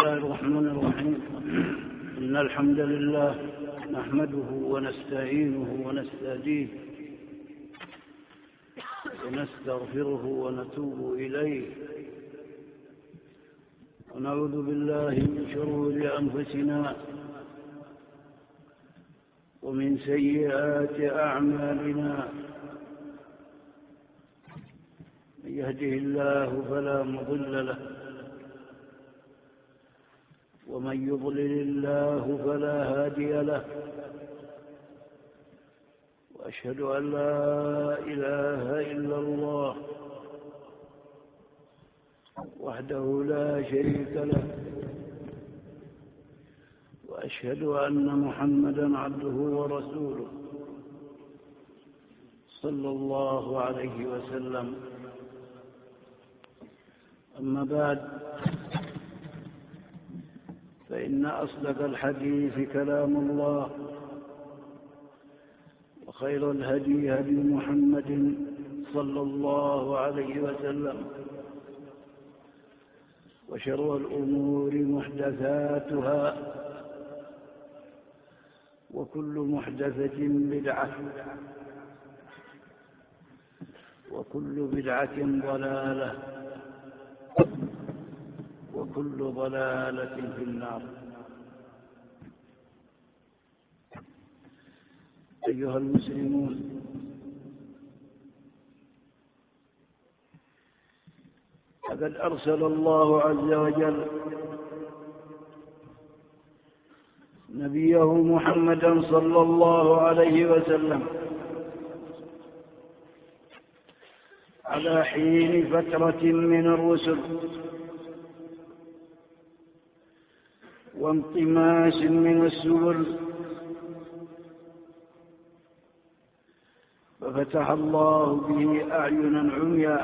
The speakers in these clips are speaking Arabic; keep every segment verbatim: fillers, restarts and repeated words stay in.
الله الرحمن الرحيم. إن الحمد لله نحمده ونستعينه ونستهديه ونستغفره ونتوب إليه ونعوذ بالله من شرور أنفسنا ومن سيئات أعمالنا. من يهده الله فلا مضل له ومن يضلل الله فلا هادي له، وأشهد أن لا إله إلا الله وحده لا شريك له، وأشهد أن محمدًا عبده ورسوله صلى الله عليه وسلم. أما بعد، فإن أصدق الحديث كلام الله، وخير الهدي هدي محمد صلى الله عليه وسلم، وشر الأمور محدثاتها، وكل محدثة بدعة، وكل بدعة ضلالة، وكل ضلالة في النار. أيها المسلمون، لقد أرسل الله عز وجل نبيه محمدا صلى الله عليه وسلم على حين فترة من الرسل وانطماس من السبل، ففتح الله به أعينا عميا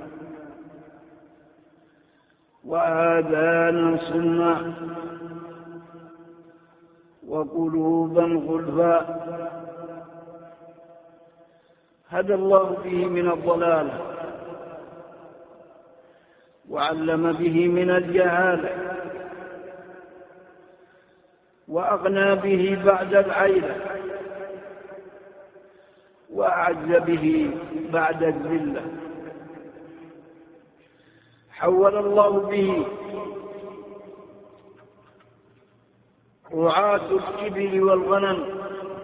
وآذانا صما وقلوبا غلفا، هدى الله به من الضلال وعلم به من الجهالة، وأغنى به بعد العيلة، وأعز به بعد الذلة. حول الله به رعاة الإبل والغنم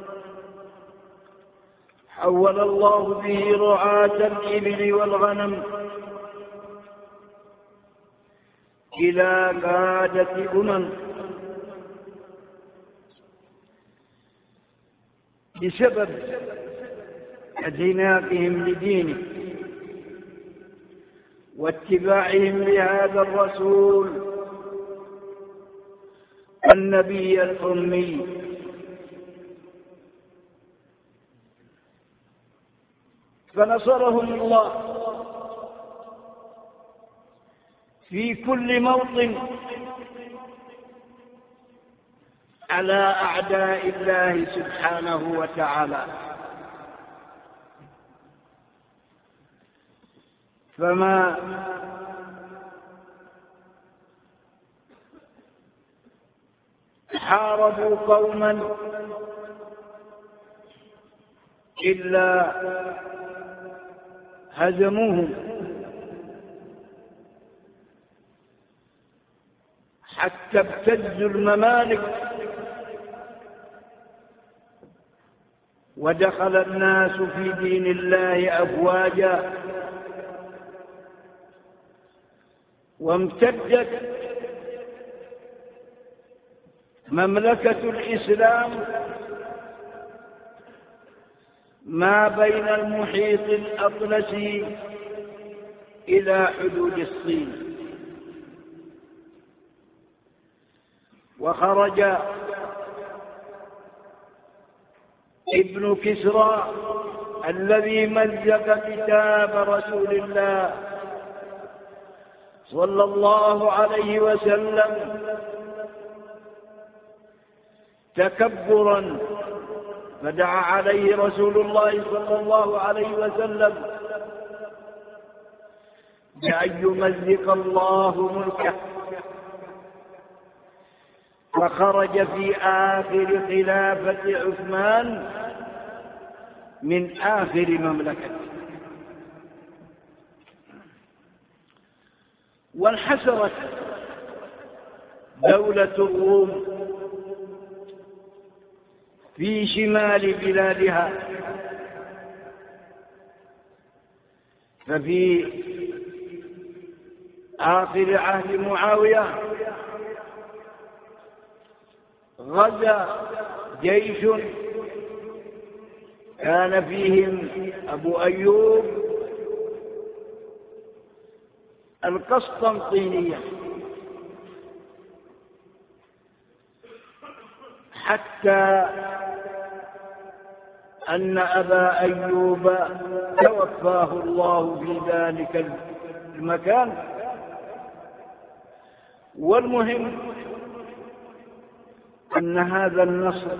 حول الله به رعاة الإبل والغنم إلى قادة أمم بسبب اعتناقهم لدينه واتباعهم لهذا الرسول النبي الأمي. فنصرهم الله في كل موطن على أعداء الله سبحانه وتعالى. فما حاربوا قوما إلا هزموهم، حتى ابتزوا الممالك ودخل الناس في دين الله أفواجا، وامتدت مملكة الإسلام ما بين المحيط الأطلسي إلى حدود الصين. وخرج ابن كسرى الذي مزق كتاب رسول الله صلى الله عليه وسلم تكبرا، فدعا عليه رسول الله صلى الله عليه وسلم بأن يمزق الله ملكه فخرج في آخر خلافة عثمان من آخر مملكته، وانحسرت دولة الروم في شمال بلادها. ففي آخر عهد معاوية غزا جيش كان فيهم أبو أيوب القسطنطينية، حتى أن أبا أيوب توفاه الله في ذلك المكان. والمهم أن هذا النصر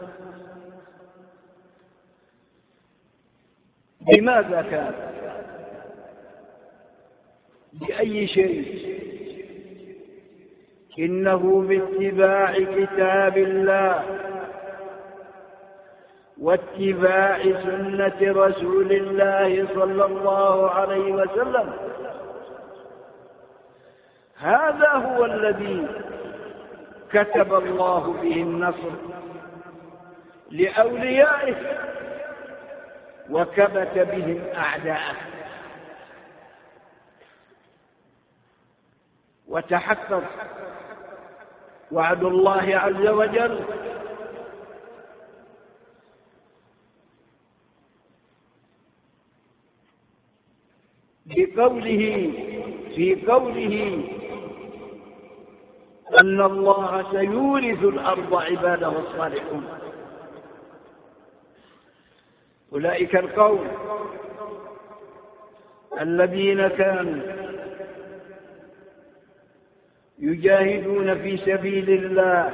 بماذا كان؟ بأي شيء؟ إنه باتباع كتاب الله واتباع سنة رسول الله صلى الله عليه وسلم. هذا هو الذي كتب الله به النصر لأوليائه وكبت بهم أعداءه. وتحقق وعد الله عز وجل بقوله في قوله أن الله سيورث الأرض عباده الصالحون. أولئك القوم الذين كانوا يجاهدون في سبيل الله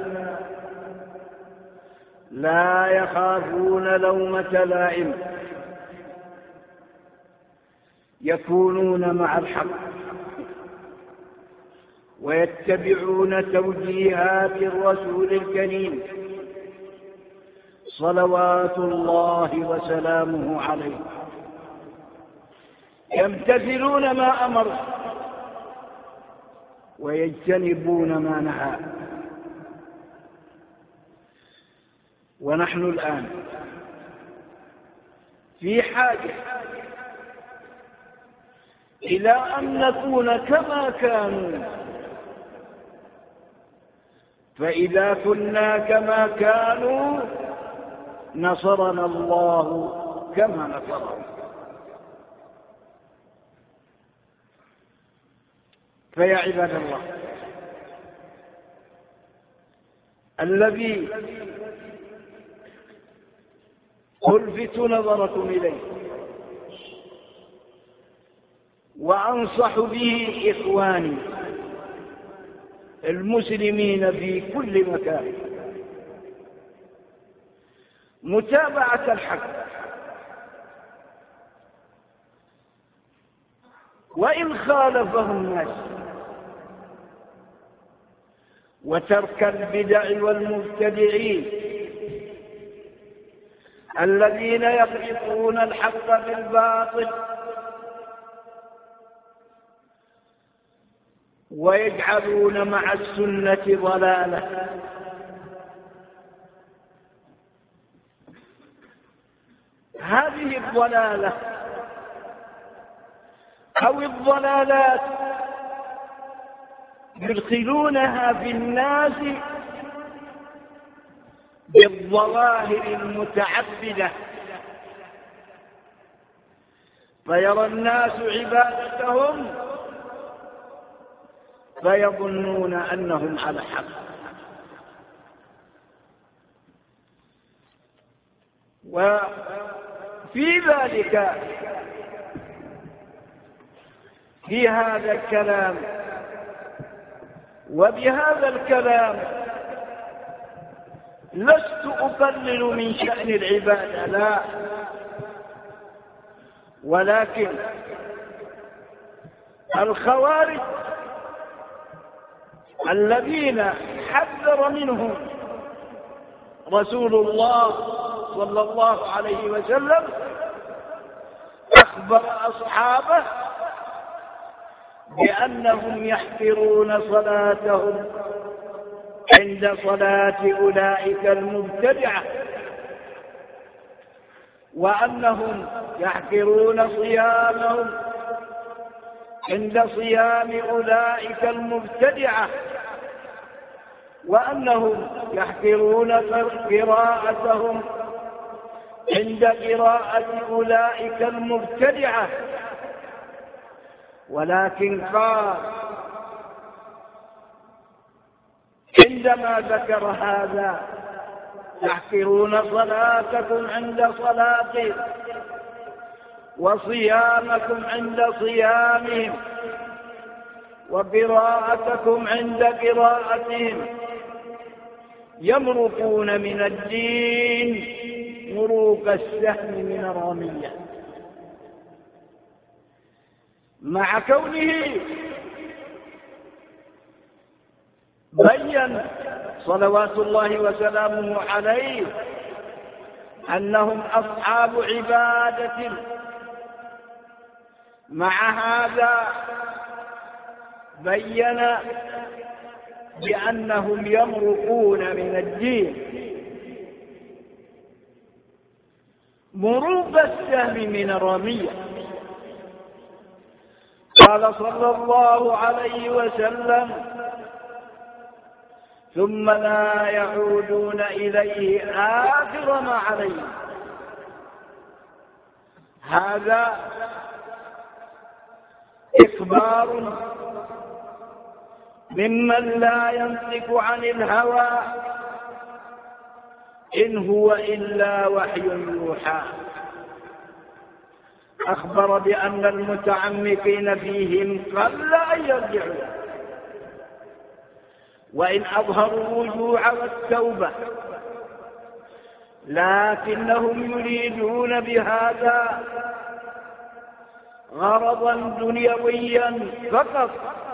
لا يخافون لومة لائم، يكونون مع الحق ويتبعون توجيهات الرسول الكريم صلوات الله وسلامه عليه، يمتثلون ما أمر ويجتنبون ما نهى. ونحن الآن في حاجة إلى أن نكون كما كانوا، فإذا كنا كما كانوا نصرنا الله كما نصرهم. فيا عباد الله، الذي ألفت نظركم إليه وأنصح به إخواني المسلمين في كل مكان متابعة الحق، وإن خالفه الناس، وترك البدع والمبتدعين الذين يخلطون الحق بالباطل ويجعلون مع السنة ضلالة. هذه الضلالة أو الضلالات يدخلونها في الناس بالظواهر المتعبدة، فيرى الناس عبادتهم فيظنون أنهم على حق. وفي ذلك في هذا الكلام وبهذا الكلام لست أقلل من شأن العبادة، لا، ولكن الخوارج الذين حذر منه رسول الله صلى الله عليه وسلم أخبر أصحابه بأنهم يحقرون صلاتهم عند صلاة أولئك المبتدعة، وأنهم يحقرون صيامهم عند صيام أولئك المبتدعة، وأنهم يحقرون قراءتهم عند قراءة أولئك المبتدعة. ولكن قال عندما ذكر هذا تحقرون صلاتكم عند صلاتهم وصيامكم عند صيامهم وقراءتكم عند قراءتهم، يمرقون من الدين مروق السهم من الرمية، مع كونه بين صلوات الله وسلامه عليه أنهم أصحاب عبادة. مع هذا بين بأنهم يمرقون من الدين مروق السهم من الرمية. قال صلى الله عليه وسلم: ثم لا يعودون إليه آخر ما عليه. هذا إخبار ممن لا ينطق عن الهوى إن هو إلا وحي يوحى. أخبر بأن المتعمقين فيهم قل أن يرجعوا، وإن أظهروا الرجوع والتوبة، لكنهم يريدون بهذا غرضا دنيويا فقط.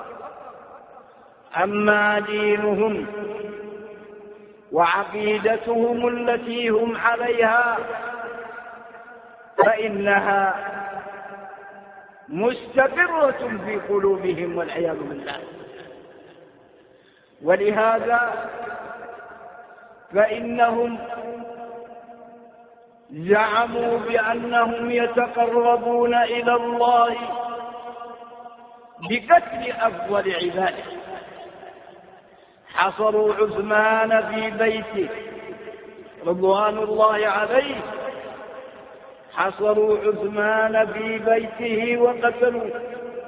أما دينهم وعقيدتهم التي هم عليها فإنها مستقرة في قلوبهم والعياذ بالله. ولهذا فإنهم زعموا بأنهم يتقربون إلى الله بقتل أفضل عباده. حصروا عثمان في بيته رضوان الله عليه، حصروا عثمان في بيته وقتلوه،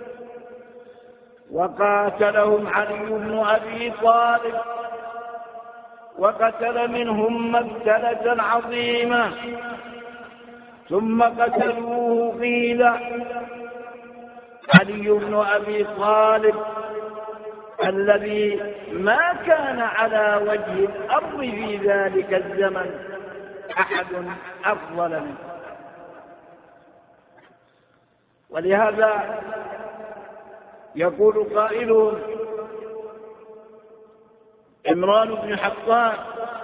وقاتلهم علي بن أبي طالب وقتل منهم مقتلة عظيمة، ثم قتلوه. قيل علي بن أبي طالب الذي ما كان على وجه الأرض في ذلك الزمن أحد أفضل منه. ولهذا يقول قائلون: عمران بن حطان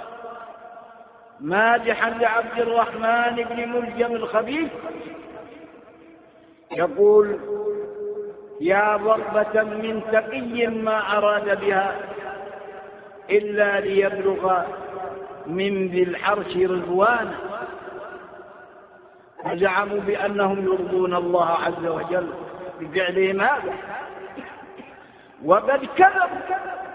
مادحا لعبد الرحمن بن ملجم الخبيث يقول: يا ضربة من تقي ما أراد بها إلا ليبلغ من ذي العرش رضوانا. فزعموا بأنهم يرضون الله عز وجل بفعلهم هذا، وقد كذبوا.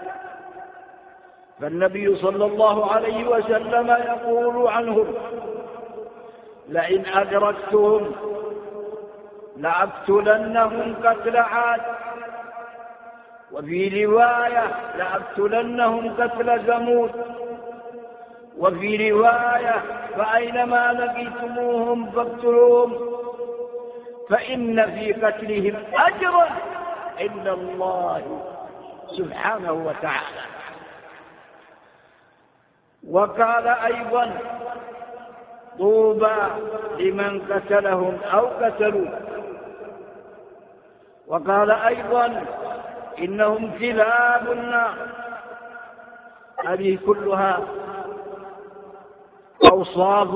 فالنبي صلى الله عليه وسلم يقول عنهم: لئن أدركتهم لأقتلنهم قتل عاد، وفي رواية لأقتلنهم قتل ثمود، وفي رواية فأينما لقيتموهم فاقتلوهم فإن في قتلهم أجرا إلا الله سبحانه وتعالى. وقال أيضا: طوبى لمن قتلهم أو قتلوا. وقال أيضا: إنهم كلاب النار. هذه كلها أوصاف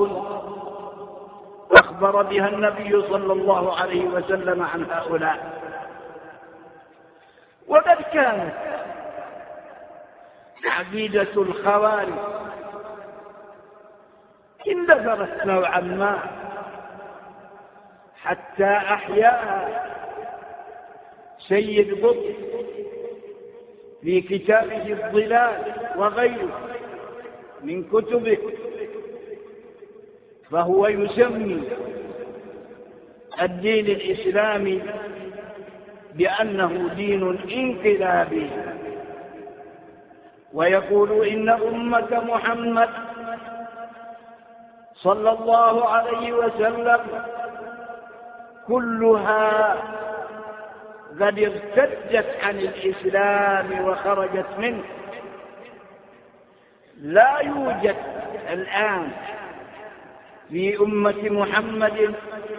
أخبر بها النبي صلى الله عليه وسلم عن هؤلاء. وقد كانت عقيدة الخوارج اندثرت نوعا ما حتى أحياها سيد قطب في كتابه الظلال وغيره من كتبه، فهو يسمي الدين الإسلامي بأنه دين انقلابي، ويقول إن أمة محمد صلى الله عليه وسلم كلها قد ارتدت عن الإسلام وخرجت منه. لا يوجد الآن في أمة محمد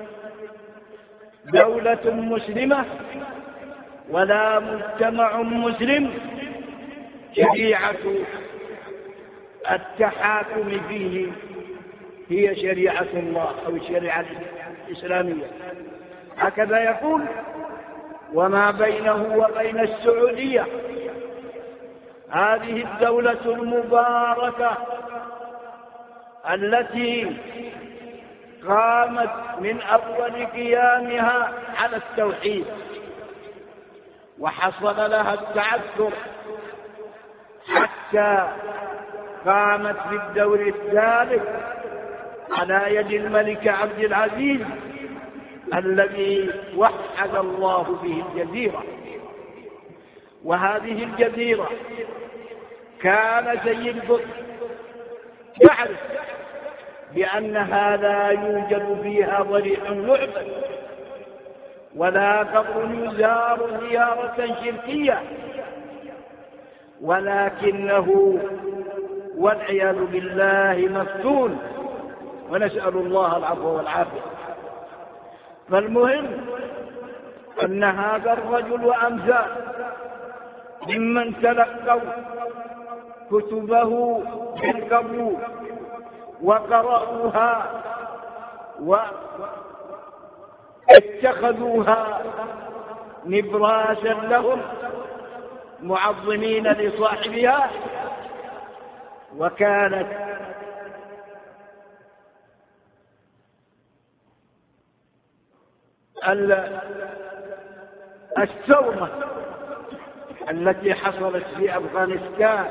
دولة مسلمة ولا مجتمع مسلم شريعة التحاكم فيه هي شريعة الله أو الشريعة الإسلامية. هكذا يقول: وما بينه وبين السعودية هذه الدولة المباركة التي قامت من أول قيامها على التوحيد وحصل لها التعثر حتى قامت بالدور الثالث على يد الملك عبد العزيز الذي وحد الله به الجزيرة. وهذه الجزيرة كان سيد قطب يعرف بأنها لا يوجد فيها ضريح يعبد ولا قبر يزار زيارة شركية، ولكنه والعياذ بالله مفتون، ونسأل الله العفو والعافية. فالمهم أن هذا الرجل وأمثاله ممن تلقوا كتبه بالقبول وقرأوها واتخذوها نبراسا لهم معظمين لصاحبها، وكانت الثورة التي حصلت في أفغانستان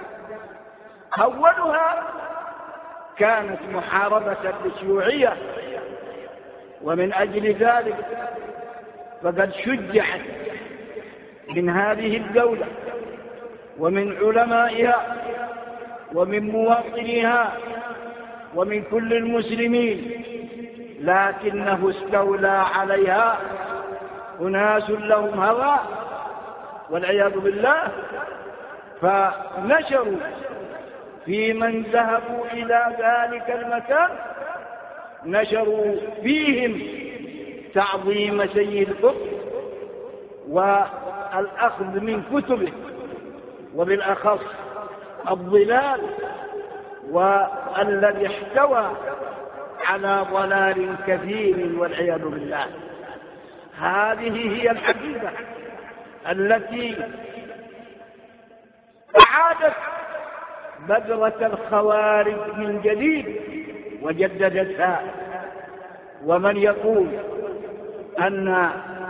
أولها كانت محاربة للشيوعية، ومن أجل ذلك فقد شجعت من هذه الدولة ومن علمائها ومن مواطنيها ومن كل المسلمين، لكنه استولى عليها أناس لهم هوى والعياذ بالله، فنشروا في من ذهبوا إلى ذلك المكان نشروا فيهم تعظيم سيد قطب والأخذ من كتبه، وبالأخص الظلال، والذي احتوى على ضلال كثير والعياذ بالله. هذه هي الحقيقة التي أعادت بذرة الخوارج من جديد وجددتها. ومن يقول أن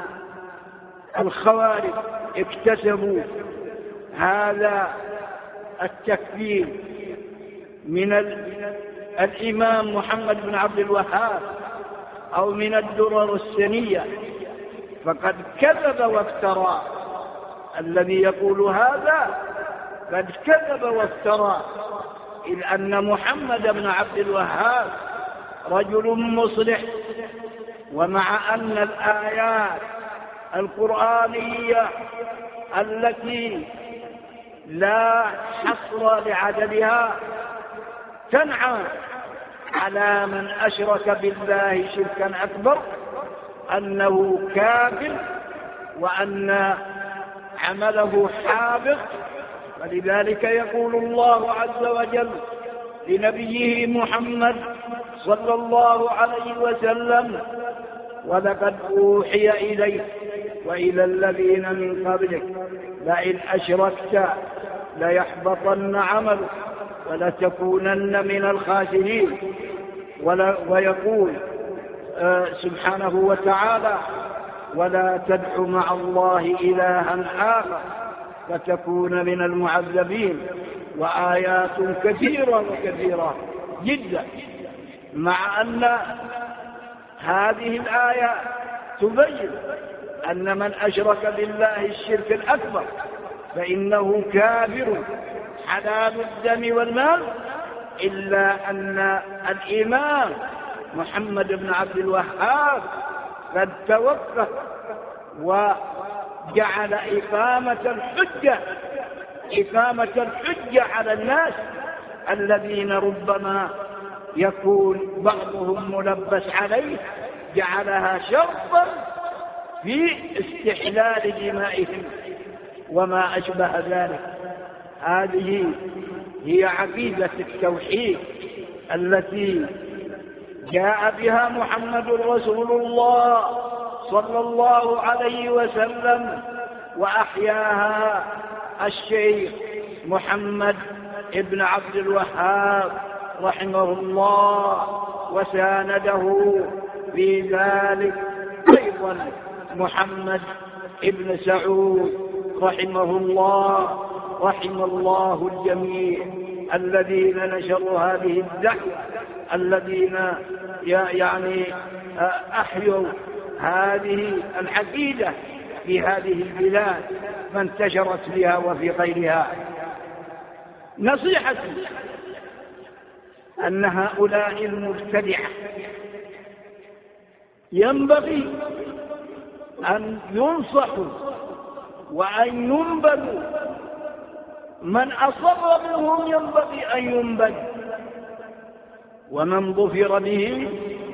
الخوارج اكتسبوا هذا التكفير من الإمام محمد بن عبد الوهاب أو من الدرر السنية فقد كذب وافترى. الذي يقول هذا قد كذب وافترى، إذ أن محمد بن عبد الوهاب رجل مصلح، ومع أن الآيات القرآنية التي لا حصر لعددها تنعى على من أشرك بالله شركا أكبر أنه كافر وأن عمله حابط فلذلك يقول الله عز وجل لنبيه محمد صلى الله عليه وسلم: ولقد أوحي إليك وإلى الذين من قبلك لئن أشركت ليحبطن عملك ولتكونن من الخاسرين. ويقول آه سبحانه وتعالى: ولا تدع مع الله إلها آخر فتكون من المعذبين. وآيات كثيرة وكثيرة جدا، مع أن هذه الآية تبين أن من أشرك بالله الشرك الأكبر فإنه كافر حلال الدم والمال، إلا أن الإمام محمد بن عبد الوهاب قد توقف وجعل إقامة الحجة إقامة الحجة على الناس الذين ربما يكون بعضهم ملبس عليه، جعلها شرطا في استحلال دمائهم وما أشبه ذلك. هذه هي عقيدة التوحيد التي جاء بها محمد رسول الله صلى الله عليه وسلم، وأحياها الشيخ محمد ابن عبد الوهاب رحمه الله، وسانده في ذلك أيضا محمد ابن سعود رحمه الله، رحم الله الجميع الذين نشروا هذه الدعوة، الذين يعني أحيوا هذه العقيدة في هذه البلاد فانتشرت بها وفي غيرها. نصيحتي أن هؤلاء المبتدعة ينبغي أن ينصحوا وأن ينبذوا، من أصر منهم ينبغي أن ينبذ، ومن ظفر به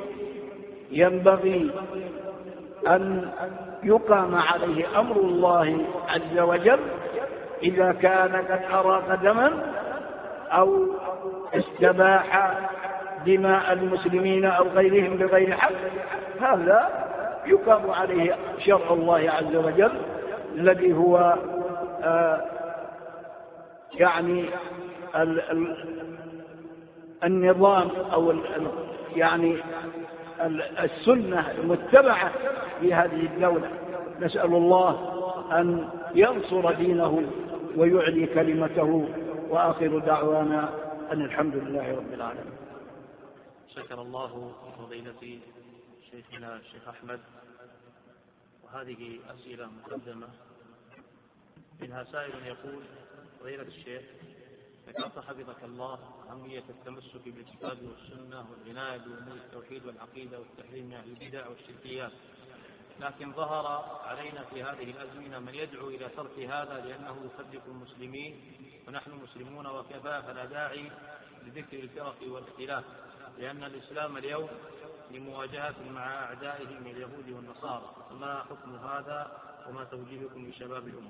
ينبغي أن يقام عليه أمر الله عز وجل إذا كان قد أراق دما أو استباح دماء المسلمين أو غيرهم بغير حق، هذا يقام عليه شرع الله عز وجل الذي هو آه يعني ال ال النظام أو ال يعني السنة المتبعة في هذه الدولة. نسأل الله أن ينصر دينه ويعلي كلمته، وآخر دعوانا أن الحمد لله رب العالمين. شكر الله فضيلة شيخنا الشيخ أحمد. وهذه أسئلة مقدمة، منها سائل يقول: فضيلة الشيخ، ذكرت حفظك الله أهمية التمسك بالكتاب والسنة والعناية بأمور التوحيد والعقيدة والتحذير من البدع والشركيات، لكن ظهر علينا في هذه الأزمنة من يدعو إلى ترك هذا لأنه يفرق المسلمين ونحن مسلمون وكفى، فلا داعي لذكر الفرق والاختلاف، لأن الإسلام اليوم لمواجهة مع أعدائه من اليهود والنصارى. فما حكم هذا وما توجيهكم لشباب الأمة؟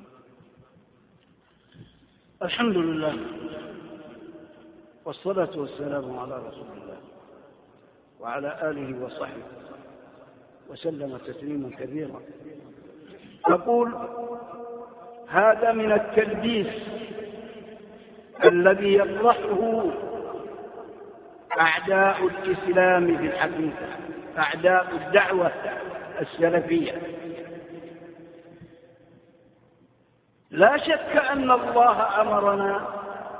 الحمد لله والصلاة والسلام على رسول الله وعلى آله وصحبه وسلم تسليما كثيرا. أقول: هذا من التلبيس الذي يطرحه أعداء الإسلام في الحقيقة، أعداء الدعوة السلفية. لا شك أن الله أمرنا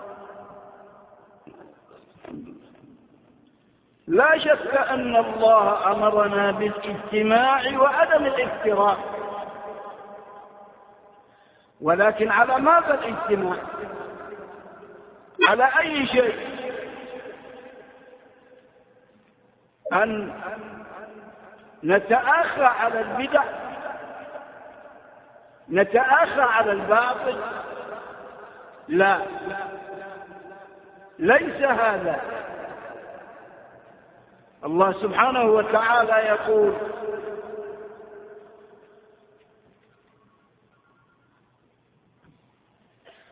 لا شك أن الله أمرنا بالاجتماع وعدم الافتراق، ولكن على ماذا الاجتماع؟ على أي شيء؟ أن نتآخى على البدع، نتآخى على الباطل؟ لا، ليس هذا. الله سبحانه وتعالى يقول: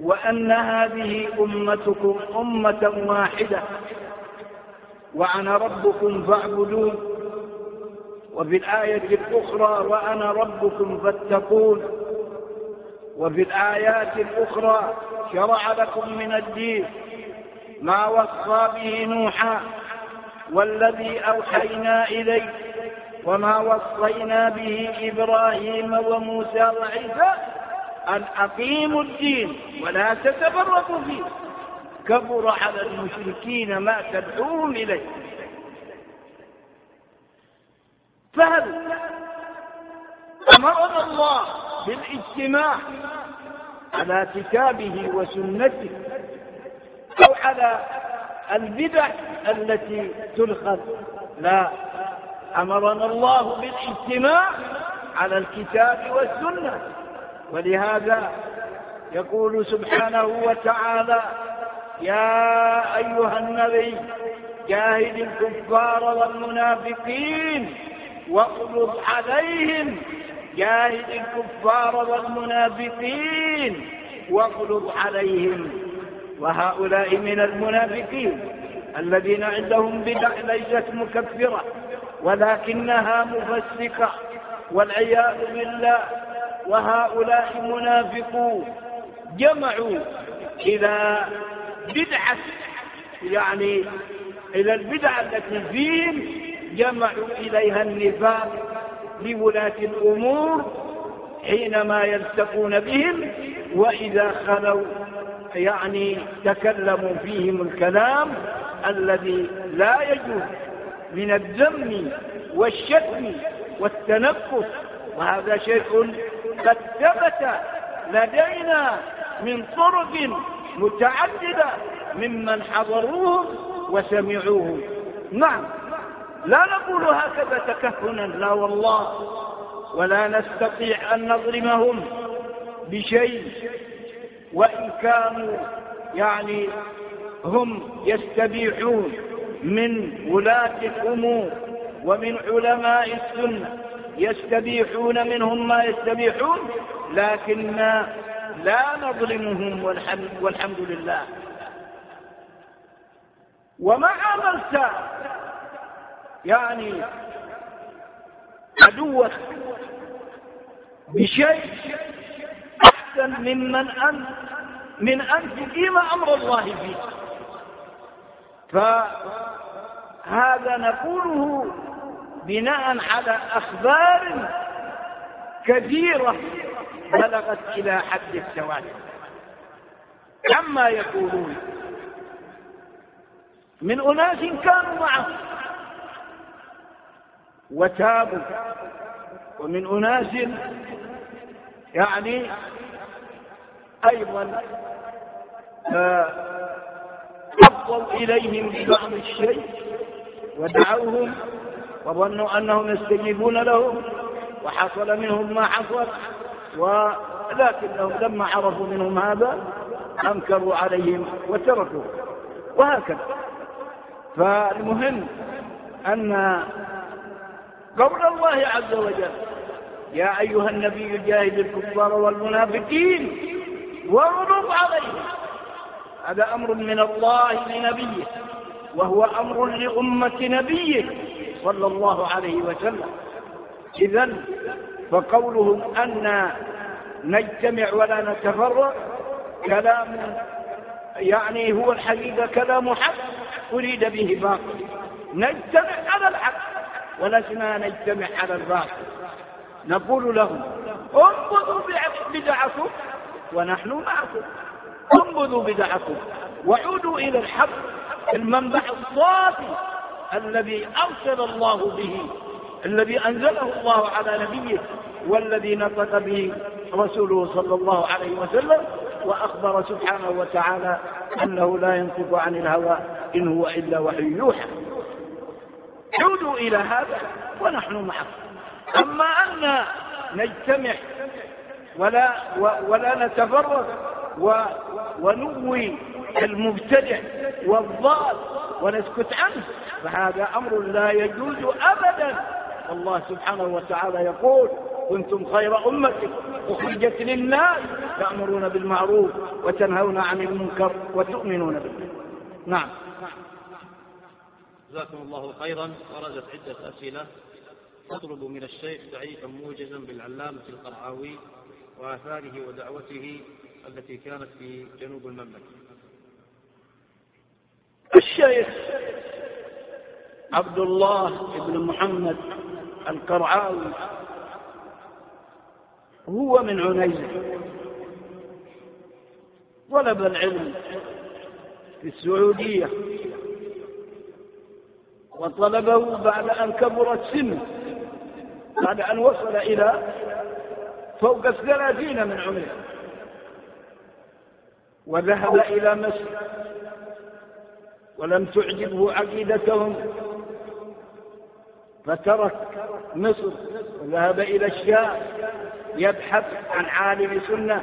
وأن هذه أمتكم أمة واحدة وأنا ربكم فاعبدون. وفي الآية الأخرى وأنا ربكم فاتقون. وفي الآيات الأخرى شرع لكم من الدين ما وصى به نوحا والذي أوحينا إليه وما وصينا به إبراهيم وموسى وعيسى أن أقيموا الدين ولا تتفرقوا فيه كبر على المشركين ما تدعوهم إليه. فهل أمرنا الله بالاجتماع على كتابه وسنته أو على البدع التي تلخذ؟ لا، أمرنا الله بالاجتماع على الكتاب والسنة. ولهذا يقول سبحانه وتعالى: يا أيها النبي جاهد الكفار والمنافقين واغلظ عليهم. جاهد الكفار والمنافقين واغلظ عليهم. وهؤلاء من المنافقين الذين عندهم بدع ليست مكفرة ولكنها مفسقة والعياذ بالله. وهؤلاء منافقون جمعوا إلى بدعة، يعني إلى البدعة التي فيهم جمعوا إليها النفاق لولاة الأمور حينما يلتقون بهم، وإذا خلوا يعني تكلموا فيهم الكلام الذي لا يجوز من الذم والشتم والتنكس. وهذا شيء قد ثبت لدينا من طرق متعددة ممن حضروه وسمعوه. نعم، لا نقول هكذا تكهنا، لا والله، ولا نستطيع أن نظلمهم بشيء، وإن كانوا يعني هم يستبيحون من ولاة الأمور ومن علماء السنة، يستبيحون منهم ما يستبيحون، لكن لا نظلمهم والحمد, والحمد لله. وما عملت يعني عدوك بشيء أحسن ممن أنت من أن تقيم أمر الله فيه. فهذا نقوله بناء على أخبار كثيرة بلغت إلى حد التواتر عما يقولون من أناس كانوا معه وتابوا، ومن أناس يعني أيضا أفضوا إليهم ببعض الشيء ودعوهم وظنوا أنهم يستجيبون لهم، وحصل منهم ما حصل، ولكنهم لما عرفوا منهم هذا أنكروا عليهم وتركوا، وهكذا. فالمهم أن قول الله عز وجل: يا أيها النبي جاهد الكفار والمنافقين واغلظ عليهم، هذا أمر من الله لنبيه، وهو أمر لأمة نبيه صلى الله عليه وسلم. إذن فقولهم أن نجتمع ولا نتفرق كلام يعني هو الحقيقة كلام حق أريد به باطل. نجتمع على الحق ولسنا نجتمع على الباطل. نقول لهم: انبذوا بدعكم ونحن معكم، انبذوا بدعكم وعودوا إلى الحق، المنبع الصافي الذي أرسل الله به، الذي أنزله الله على نبيه، والذي نطق به رسوله صلى الله عليه وسلم، وأخبر سبحانه وتعالى أنه لا ينطق عن الهوى إن هو إلا وحي يوحى. عودوا إلى هذا ونحن معكم. أما أن نجتمع ولا, ولا نتفرق ونوي المبتدع والضال ونسكت عنه، فهذا أمر لا يجوز أبدا. الله سبحانه وتعالى يقول: كنتم خير أمة أخرجت للناس تأمرون بالمعروف وتنهون عن المنكر وتؤمنون بالله. نعم. جزاكم الله خيرا. وردت عدة أسئلة تطلب من الشيخ تعريفا موجزا بالعلامة القرعاوي وآثاره ودعوته التي كانت في جنوب المملكة. الشيخ عبد الله بن محمد القرعاوي هو من عنيزة، طلب العلم في السعودية، وطلبه بعد أن كبرت سنه، بعد أن وصل إلى فوق الثلاثين من عمره، وذهب إلى مصر ولم تعجبه عقيدتهم فترك مصر وذهب إلى الشام يبحث عن عالم سنة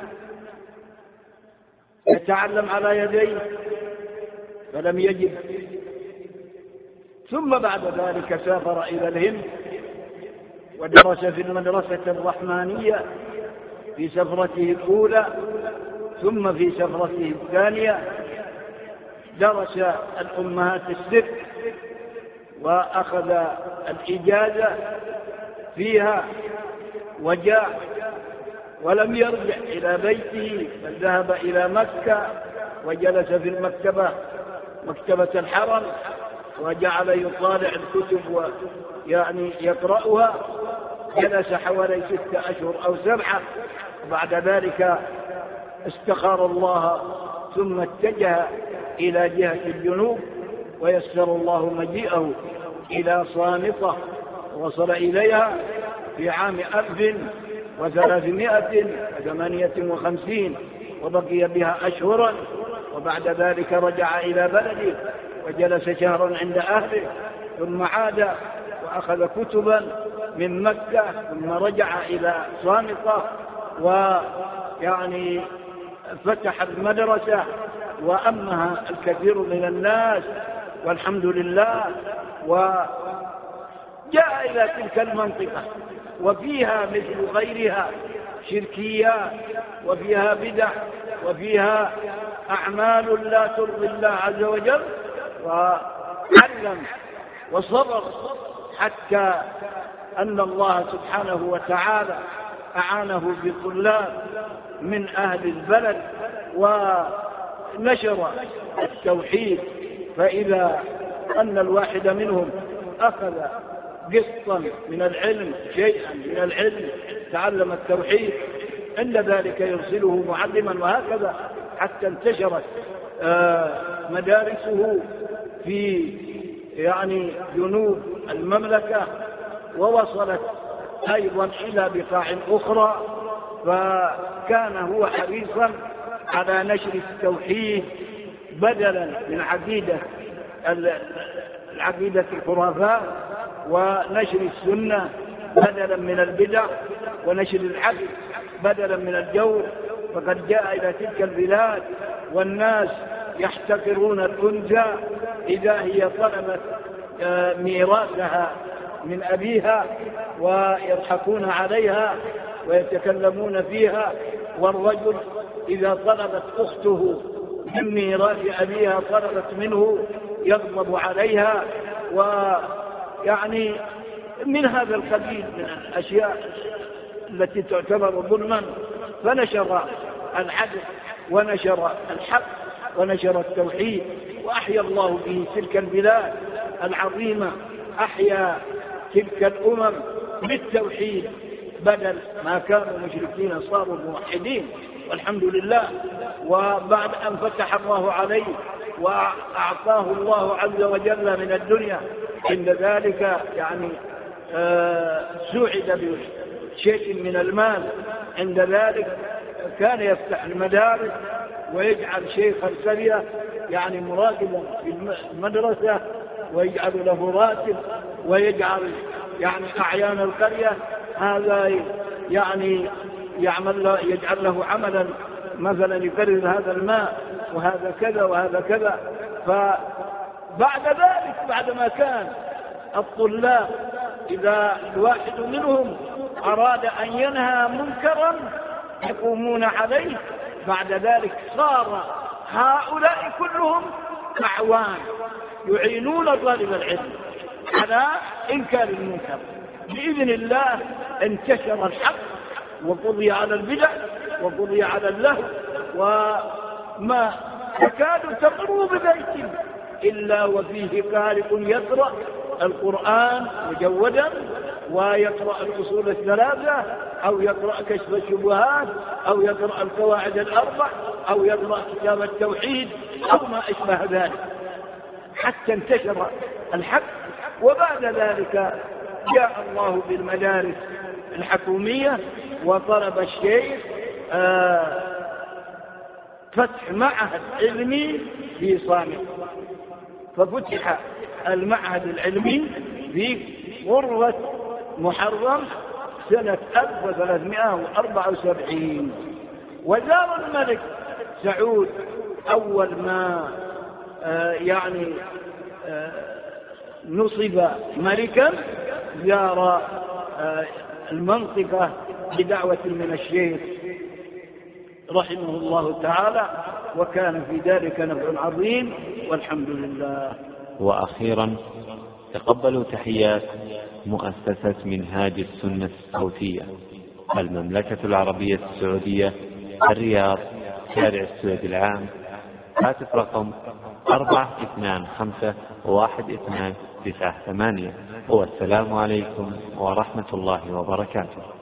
يتعلم على يديه فلم يجد، ثم بعد ذلك سافر إلى الهند ودرس في المدرسة الرحمانية في سفرته الأولى، ثم في سفرته الثانية درس الأمهات الست وأخذ الإجازة فيها وجاء ولم يرجع إلى بيته بل ذهب إلى مكة وجلس في المكتبة مكتبة الحرم وجعل يطالع الكتب ويعني يقرأها، جلس حوالي ستة أشهر أو سبعة، وبعد ذلك استخار الله ثم اتجه إلى جهة الجنوب ويسر الله مجيئه إلى صامتة، وصل إليها في عام ألف وثلاثمائة وثمانية وخمسين وبقي بها أشهرا، وبعد ذلك رجع إلى بلده وجلس شهرا عند أهله، ثم عاد وأخذ كتبا من مكة، ثم رجع إلى صامتة ويعني فتح المدرسة وأمها الكثير من الناس والحمد لله، وجاء إلى تلك المنطقة وفيها مثل غيرها شركيات وفيها بدع وفيها أعمال لا ترضي الله عز وجل، وعلم وصبر حتى أن الله سبحانه وتعالى أعانه بطلاب من أهل البلد ونشر التوحيد، فإذا أن الواحد منهم أخذ قسطا من العلم شيئا من العلم تعلم التوحيد عند ذلك يرسله معلما، وهكذا حتى انتشرت مدارسه في يعني جنوب المملكة ووصلت أيضا إلى بقاع أخرى، فكان هو حريصا على نشر التوحيد بدلا من عقيدة العقيدة الخرافات، ونشر السنة بدلا من البدع، ونشر العدل بدلا من الجور. فقد جاء إلى تلك البلاد والناس يحتقرون الأنثى إذا هي طلبت ميراثها من أبيها ويضحكون عليها ويتكلمون فيها، والرجل إذا طلبت أخته من ميراث أبيها طلبت منه يغضب عليها، ويعني من هذا القبيل من الأشياء التي تعتبر ظلما. فنشر العدل ونشر الحق ونشر التوحيد، وأحيا الله به تلك البلاد العظيمة، أحيا تلك الأمم بالتوحيد بدل ما كانوا مشركين صاروا موحدين والحمد لله. وبعد أن فتح الله عليه وأعطاه الله عز وجل من الدنيا عند ذلك يعني آه سعد بشيء من المال، عند ذلك كان يفتح المدارس ويجعل شيخ القرية يعني مراقبا في المدرسة، ويجعل له راتب، ويجعل يعني أعيان القرية هذا يعني يعمل له يجعل له عملا مثلا يكرر هذا الماء وهذا كذا وهذا كذا. فبعد ذلك بعد ما كان الطلاب إذا الواحد منهم أراد أن ينهى منكرا يقومون عليه، بعد ذلك صار هؤلاء كلهم أعوان يعينون طالب العلم على إنكار المنكر. بإذن الله انتشر الحق وقضي على البدع وقضي على اللهو، وما تكاد تمر ببيت إلا وفيه قارئ يقرأ القرآن مجودا ويقرأ الأصول الثلاثة أو يقرأ كشف الشبهات أو يقرأ القواعد الأربع أو يقرأ كتاب التوحيد أو ما أشبه ذلك، حتى انتشر الحق. وبعد ذلك جاء الله بالمدارس الحكومية وطلب الشيخ آه فتح معهد علمي في صامت، ففتح المعهد العلمي في غرفة محرم سنة ألف وثلاثمائة وأربعة وسبعين. وزار الملك سعود أول ما آه يعني آه نصب ملكا زار آه المنطقة بدعوة من الشيخ رحمه الله تعالى، وكان في ذلك نفع عظيم والحمد لله. وأخيرا تقبلوا تحيات مؤسسة منهاج السنة الصوتية، المملكة العربية السعودية، الرياض، شارع السويد العام، هاتف رقم أربعة اثنان خمسة واحد اثنان تسعة ثمانية. والسلام عليكم ورحمة الله وبركاته.